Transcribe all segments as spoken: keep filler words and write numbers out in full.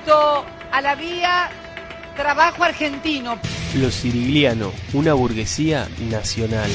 cuanto a la vía trabajo argentino. Los Cirigliano, una burguesía nacional.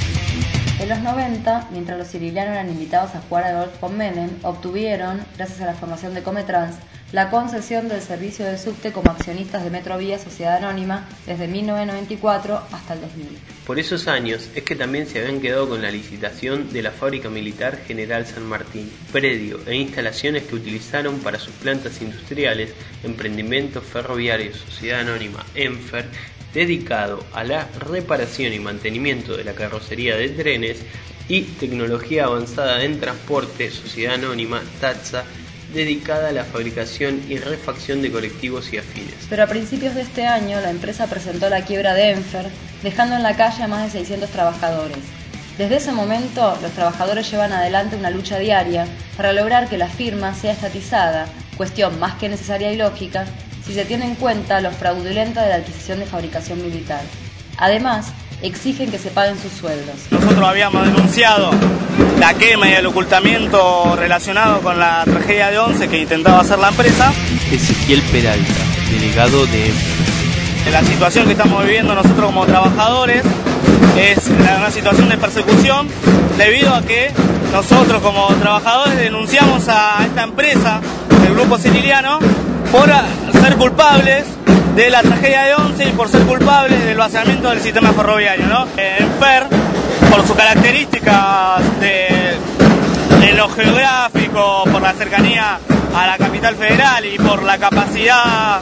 En los noventa, mientras los ciriglianos eran invitados a jugar al golf con Menem, obtuvieron, gracias a la formación de Cometrans, la concesión del servicio de subte como accionistas de Metrovía Sociedad Anónima desde mil novecientos noventa y cuatro hasta el dos mil. Por esos años es que también se habían quedado con la licitación de la Fábrica Militar General San Martín, predio e instalaciones que utilizaron para sus plantas industriales, emprendimiento ferroviario Sociedad Anónima Enfer, dedicado a la reparación y mantenimiento de la carrocería de trenes, y tecnología avanzada en transporte Sociedad Anónima Tatsa, dedicada a la fabricación y refacción de colectivos y afines. Pero a principios de este año la empresa presentó la quiebra de Enfer, dejando en la calle a más de seiscientos trabajadores. Desde ese momento, los trabajadores llevan adelante una lucha diaria para lograr que la firma sea estatizada, cuestión más que necesaria y lógica, si se tiene en cuenta lo fraudulenta de la adquisición de fabricación militar. Además, exigen que se paguen sus sueldos. Nosotros habíamos denunciado la quema y el ocultamiento relacionado con la tragedia de Once que intentaba hacer la empresa. Ezequiel Peralta, delegado de Enfer. La situación que estamos viviendo nosotros como trabajadores es una situación de persecución debido a que nosotros como trabajadores denunciamos a esta empresa, el Grupo Cirigliano, por ser culpables de la tragedia de Once y por ser culpables del vaciamiento del sistema ferroviario, ¿no? Enfer, por sus características de, de lo geográfico, por la cercanía a la capital federal y por la capacidad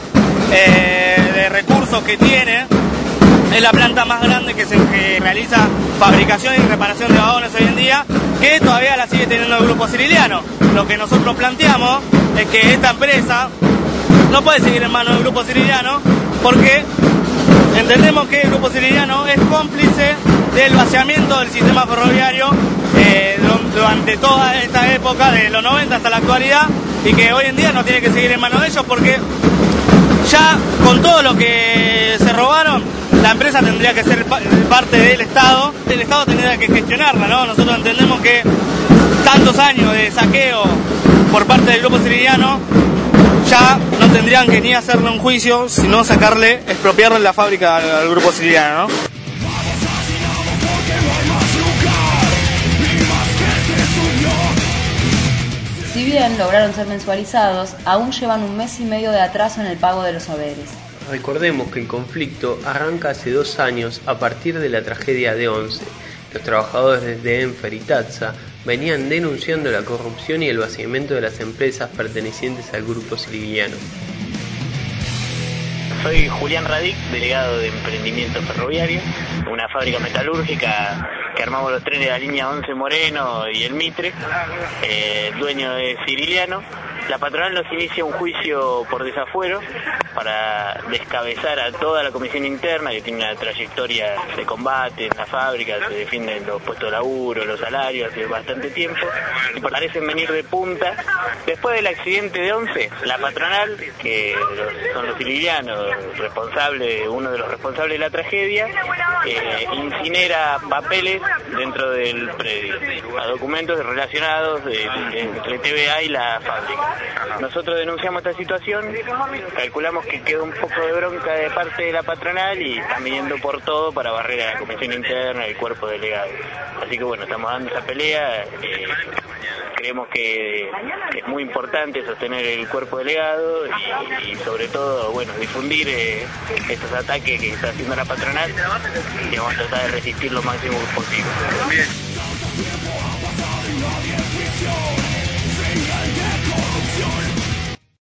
eh, de recursos que tiene, es la planta más grande que, se, que realiza fabricación y reparación de vagones hoy en día, que todavía la sigue teniendo el Grupo Cirigliano. Lo que nosotros planteamos es que esta empresa no puede seguir en manos del Grupo Cirigliano porque entendemos que el Grupo Cirigliano es cómplice del vaciamiento del sistema ferroviario eh, durante toda esta época, de los noventa hasta la actualidad, y que hoy en día no tiene que seguir en manos de ellos porque ya con todo lo que se robaron, la empresa tendría que ser parte del Estado, el Estado tendría que gestionarla, ¿no? Nosotros entendemos que tantos años de saqueo por parte del Grupo Cirigliano ya no tendrían que ni hacerle un juicio, sino sacarle, expropiarle la fábrica al, al Grupo Cirigliano, ¿no? Si bien lograron ser mensualizados, aún llevan un mes y medio de atraso en el pago de los haberes. Recordemos que el conflicto arranca hace dos años a partir de la tragedia de Once. Los trabajadores de Enfer y Tatsa venían denunciando la corrupción y el vaciamiento de las empresas pertenecientes al Grupo Cirigliano. Soy Julián Radic, delegado de Emprendimiento Ferroviario, una fábrica metalúrgica que armamos los trenes de la línea Once Moreno y el Mitre, eh, dueño de Cirigliano. La patronal nos inicia un juicio por desafuero para descabezar a toda la comisión interna, que tiene una trayectoria de combate en la fábrica, se defienden los puestos de laburo, los salarios hace bastante tiempo, y parecen venir de punta. Después del accidente de Once, la patronal, que son los ciriglianos, responsable, uno de los responsables de la tragedia, eh, incinera papeles dentro del predio, a documentos relacionados de, de, entre T V A y la fábrica. Nosotros denunciamos esta situación, calculamos que quedó un poco de bronca de parte de la patronal y están viniendo por todo para barrer a la comisión interna y el cuerpo delegado. Así que bueno, estamos dando esa pelea. Eh, creemos que, que es muy importante sostener el cuerpo delegado y, y sobre todo, bueno, difundir eh, estos ataques que está haciendo la patronal, y vamos a tratar de resistir lo máximo posible.